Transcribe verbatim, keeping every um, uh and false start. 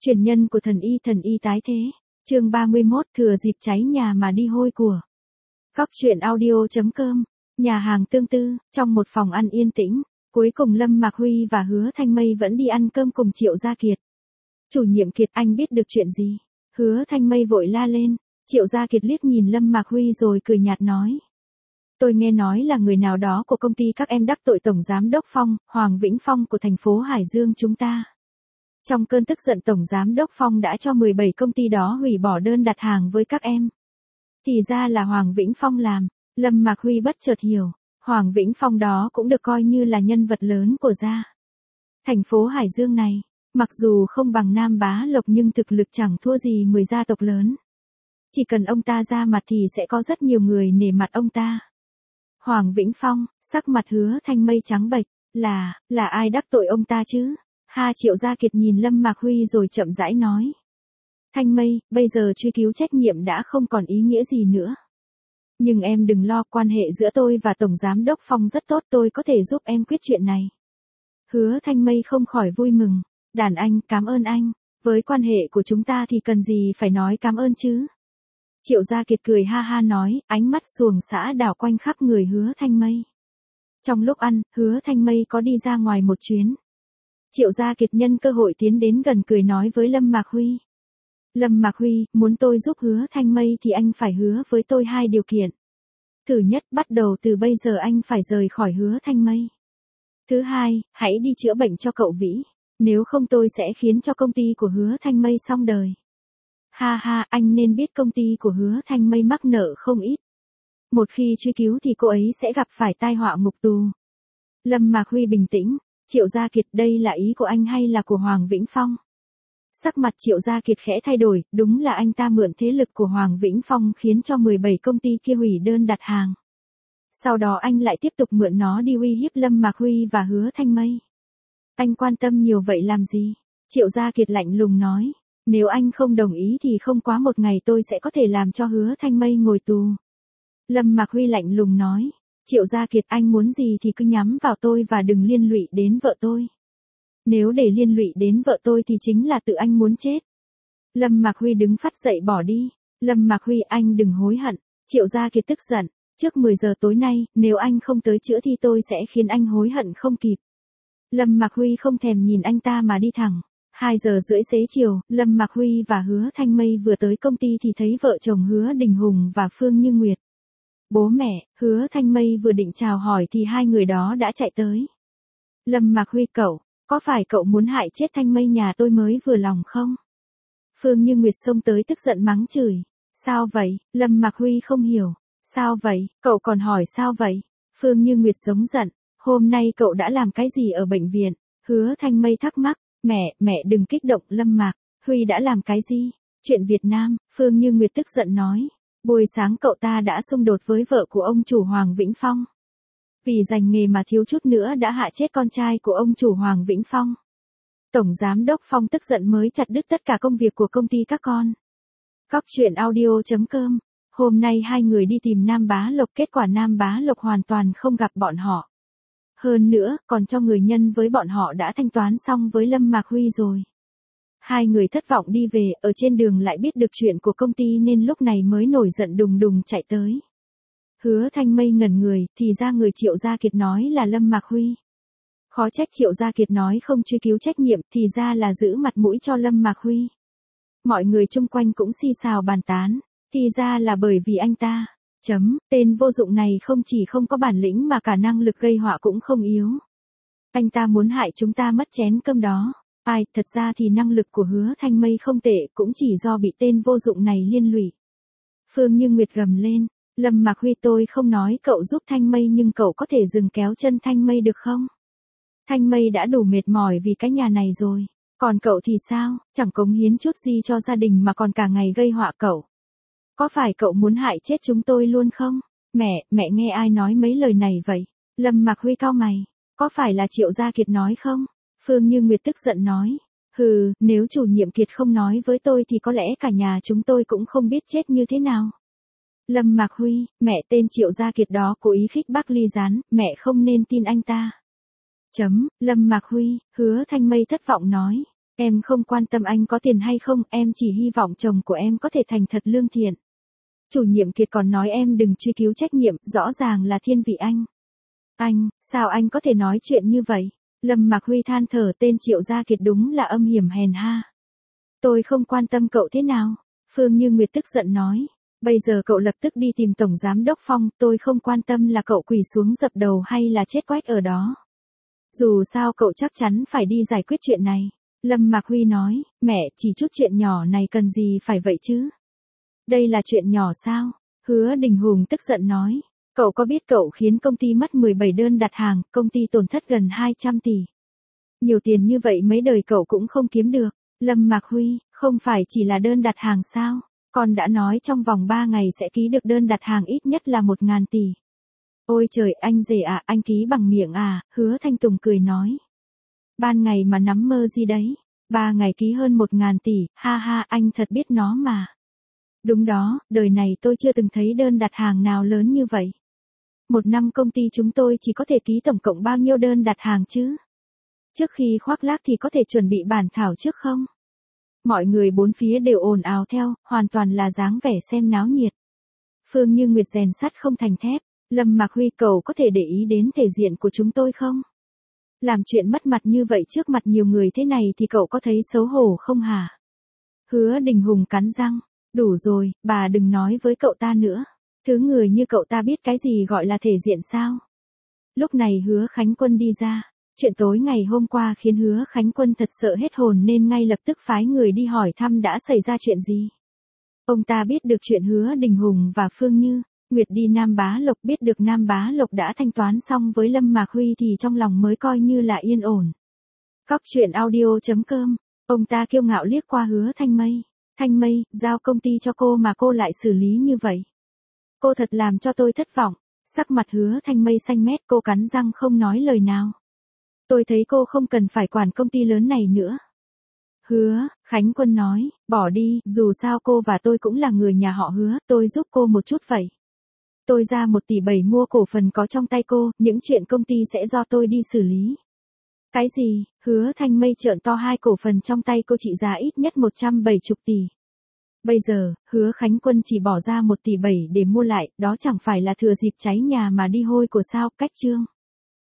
Truyền nhân của thần y thần y tái thế. Chương ba mươi mốt thừa dịp cháy nhà mà đi hôi của. Góc truyện audio.com. Nhà hàng Tương Tư, trong một phòng ăn yên tĩnh, cuối cùng Lâm Mạc Huy và Hứa Thanh Mây vẫn đi ăn cơm cùng Triệu Gia Kiệt. Chủ nhiệm Kiệt, anh biết được chuyện gì? Hứa Thanh Mây vội la lên. Triệu Gia Kiệt liếc nhìn Lâm Mạc Huy rồi cười nhạt nói. Tôi nghe nói là người nào đó của công ty các em đắc tội Tổng Giám Đốc Phong, Hoàng Vĩnh Phong của thành phố Hải Dương chúng ta. Trong cơn tức giận Tổng Giám Đốc Phong đã cho mười bảy công ty đó hủy bỏ đơn đặt hàng với các em. Thì ra là Hoàng Vĩnh Phong làm. Lâm Mạc Huy bất chợt hiểu, Hoàng Vĩnh Phong đó cũng được coi như là nhân vật lớn của gia. Thành phố Hải Dương này, mặc dù không bằng Nam Bá Lộc nhưng thực lực chẳng thua gì mười gia tộc lớn. Chỉ cần ông ta ra mặt thì sẽ có rất nhiều người nể mặt ông ta. Hoàng Vĩnh Phong, sắc mặt Hứa Thanh Mây trắng bệch, là, là ai đắc tội ông ta chứ? Ha, Triệu Gia Kiệt nhìn Lâm Mạc Huy rồi chậm rãi nói. Thanh Mây, bây giờ truy cứu trách nhiệm đã không còn ý nghĩa gì nữa. Nhưng em đừng lo, quan hệ giữa tôi và Tổng Giám Đốc Phong rất tốt, tôi có thể giúp em quyết chuyện này. Hứa Thanh Mây không khỏi vui mừng. Đàn anh, cảm ơn anh. Với quan hệ của chúng ta thì cần gì phải nói cảm ơn chứ? Triệu Gia Kiệt cười ha ha nói, ánh mắt xuồng xã đảo quanh khắp người Hứa Thanh Mây. Trong lúc ăn, Hứa Thanh Mây có đi ra ngoài một chuyến. Triệu Gia Kiệt nhân cơ hội tiến đến gần cười nói với Lâm Mạc Huy. Lâm Mạc Huy, muốn tôi giúp Hứa Thanh Mây thì anh phải hứa với tôi hai điều kiện. Thứ nhất, bắt đầu từ bây giờ anh phải rời khỏi Hứa Thanh Mây. Thứ hai, hãy đi chữa bệnh cho cậu Vĩ. Nếu không tôi sẽ khiến cho công ty của Hứa Thanh Mây xong đời. Ha ha, anh nên biết công ty của Hứa Thanh Mây mắc nợ không ít. Một khi truy cứu thì cô ấy sẽ gặp phải tai họa ngục tù. Lâm Mạc Huy bình tĩnh. Triệu Gia Kiệt, đây là ý của anh hay là của Hoàng Vĩnh Phong? Sắc mặt Triệu Gia Kiệt khẽ thay đổi, đúng là anh ta mượn thế lực của Hoàng Vĩnh Phong khiến cho mười bảy công ty kia hủy đơn đặt hàng. Sau đó anh lại tiếp tục mượn nó đi uy hiếp Lâm Mạc Huy và Hứa Thanh Mây. Anh quan tâm nhiều vậy làm gì? Triệu Gia Kiệt lạnh lùng nói. Nếu anh không đồng ý thì không quá một ngày tôi sẽ có thể làm cho Hứa Thanh Mây ngồi tù. Lâm Mạc Huy lạnh lùng nói. Triệu Gia Kiệt, anh muốn gì thì cứ nhắm vào tôi và đừng liên lụy đến vợ tôi. Nếu để liên lụy đến vợ tôi thì chính là tự anh muốn chết. Lâm Mạc Huy đứng phát dậy bỏ đi. Lâm Mạc Huy, anh đừng hối hận. Triệu Gia Kiệt tức giận. Trước mười giờ tối nay, nếu anh không tới chữa thì tôi sẽ khiến anh hối hận không kịp. Lâm Mạc Huy không thèm nhìn anh ta mà đi thẳng. Hai giờ rưỡi xế chiều, Lâm Mạc Huy và Hứa Thanh Mây vừa tới công ty thì thấy vợ chồng Hứa Đình Hùng và Phương Như Nguyệt. Bố mẹ, Hứa Thanh Mây vừa định chào hỏi thì hai người đó đã chạy tới. Lâm Mạc Huy, cậu, có phải cậu muốn hại chết Thanh Mây nhà tôi mới vừa lòng không? Phương Như Nguyệt xông tới tức giận mắng chửi. Sao vậy? Lâm Mạc Huy không hiểu. Sao vậy? Cậu còn hỏi sao vậy? Phương Như Nguyệt giống giận. Hôm nay cậu đã làm cái gì ở bệnh viện? Hứa Thanh Mây thắc mắc. Mẹ, mẹ đừng kích động. Lâm Mạc Huy đã làm cái gì? Chuyện Việt Nam, Phương Như Nguyệt tức giận nói. Buổi sáng cậu ta đã xung đột với vợ của ông chủ Hoàng Vĩnh Phong. Vì giành nghề mà thiếu chút nữa đã hạ chết con trai của ông chủ Hoàng Vĩnh Phong. Tổng Giám Đốc Phong tức giận mới chặt đứt tất cả công việc của công ty các con. Góc truyện audio.com. Hôm nay hai người đi tìm Nam Bá Lộc, kết quả Nam Bá Lộc hoàn toàn không gặp bọn họ. Hơn nữa, còn cho người nhân với bọn họ đã thanh toán xong với Lâm Mạc Huy rồi. Hai người thất vọng đi về, ở trên đường lại biết được chuyện của công ty nên lúc này mới nổi giận đùng đùng chạy tới. Hứa Thanh Mây ngẩn người, thì ra người Triệu Gia Kiệt nói là Lâm Mạc Huy. Khó trách Triệu Gia Kiệt nói không truy cứu trách nhiệm, thì ra là giữ mặt mũi cho Lâm Mạc Huy. Mọi người chung quanh cũng xì xào bàn tán, thì ra là bởi vì anh ta. Chấm, tên vô dụng này không chỉ không có bản lĩnh mà cả năng lực gây họa cũng không yếu. Anh ta muốn hại chúng ta mất chén cơm đó. Ai, thật ra thì năng lực của Hứa Thanh Mây không tệ, cũng chỉ do bị tên vô dụng này liên lụy. Phương Như Nguyệt gầm lên. Lâm Mạc Huy, tôi không nói cậu giúp Thanh Mây nhưng cậu có thể dừng kéo chân Thanh Mây được không? Thanh Mây đã đủ mệt mỏi vì cái nhà này rồi. Còn cậu thì sao, chẳng cống hiến chút gì cho gia đình mà còn cả ngày gây họa cậu. Có phải cậu muốn hại chết chúng tôi luôn không? Mẹ, mẹ nghe ai nói mấy lời này vậy? Lâm Mạc Huy cau mày. Có phải là Triệu Gia Kiệt nói không? Phương Như Nguyệt tức giận nói. Hừ, nếu chủ nhiệm Kiệt không nói với tôi thì có lẽ cả nhà chúng tôi cũng không biết chết như thế nào. Lâm Mạc Huy, mẹ, tên Triệu Gia Kiệt đó cố ý khích bác ly gián, mẹ không nên tin anh ta. Chấm, Lâm Mạc Huy, Hứa Thanh Mây thất vọng nói. Em không quan tâm anh có tiền hay không, em chỉ hy vọng chồng của em có thể thành thật lương thiện. Chủ nhiệm Kiệt còn nói em đừng truy cứu trách nhiệm, rõ ràng là thiên vị anh. Anh, sao anh có thể nói chuyện như vậy? Lâm Mạc Huy than thở, tên Triệu Gia Kiệt đúng là âm hiểm hèn ha. Tôi không quan tâm cậu thế nào. Phương Như Nguyệt tức giận nói. Bây giờ cậu lập tức đi tìm Tổng Giám Đốc Phong, tôi không quan tâm là cậu quỳ xuống dập đầu hay là chết quách ở đó. Dù sao cậu chắc chắn phải đi giải quyết chuyện này. Lâm Mạc Huy nói, mẹ, chỉ chút chuyện nhỏ này cần gì phải vậy chứ? Đây là chuyện nhỏ sao? Hứa Đình Hùng tức giận nói. Cậu có biết cậu khiến công ty mất mười bảy đơn đặt hàng, công ty tổn thất gần hai trăm tỷ. Nhiều tiền như vậy mấy đời cậu cũng không kiếm được. Lâm Mạc Huy, không phải chỉ là đơn đặt hàng sao? Con đã nói trong vòng ba ngày sẽ ký được đơn đặt hàng ít nhất là một ngàn tỷ. Ôi trời, anh rể à, anh ký bằng miệng à, Hứa Thanh Tùng cười nói. Ban ngày mà nắm mơ gì đấy, ba ngày ký hơn một ngàn tỷ, ha ha, anh thật biết nó mà. Đúng đó, đời này tôi chưa từng thấy đơn đặt hàng nào lớn như vậy. Một năm công ty chúng tôi chỉ có thể ký tổng cộng bao nhiêu đơn đặt hàng chứ? Trước khi khoác lác thì có thể chuẩn bị bản thảo trước không? Mọi người bốn phía đều ồn ào theo, hoàn toàn là dáng vẻ xem náo nhiệt. Phương Như Nguyệt rèn sắt không thành thép. Lâm Mạc Huy, cậu có thể để ý đến thể diện của chúng tôi không? Làm chuyện mất mặt như vậy trước mặt nhiều người thế này thì cậu có thấy xấu hổ không hả? Hứa Đình Hùng cắn răng. Đủ rồi, bà đừng nói với cậu ta nữa. Thứ người như cậu ta biết cái gì gọi là thể diện sao? Lúc này Hứa Khánh Quân đi ra. Chuyện tối ngày hôm qua khiến Hứa Khánh Quân thật sợ hết hồn nên ngay lập tức phái người đi hỏi thăm đã xảy ra chuyện gì. Ông ta biết được chuyện Hứa Đình Hùng và Phương Như Nguyệt đi Nam Bá Lộc, biết được Nam Bá Lộc đã thanh toán xong với Lâm Mạc Huy thì trong lòng mới coi như là yên ổn. Cóc truyện audio chấm com. Ông ta kiêu ngạo liếc qua Hứa Thanh Mây. Thanh Mây, giao công ty cho cô mà cô lại xử lý như vậy. Cô thật làm cho tôi thất vọng. Sắc mặt Hứa Thanh Mây xanh mét, cô cắn răng không nói lời nào. Tôi thấy cô không cần phải quản công ty lớn này nữa. Hứa Khánh Quân nói, bỏ đi, dù sao cô và tôi cũng là người nhà họ Hứa, tôi giúp cô một chút vậy. Tôi ra một tỷ bảy mua cổ phần có trong tay cô, những chuyện công ty sẽ do tôi đi xử lý. Cái gì? Hứa Thanh Mây trợn to, hai cổ phần trong tay cô trị giá ít nhất một trăm bảy mươi tỷ. Bây giờ, Hứa Khánh Quân chỉ bỏ ra một tỷ bảy để mua lại, đó chẳng phải là thừa dịp cháy nhà mà đi hôi của sao? Cách chương.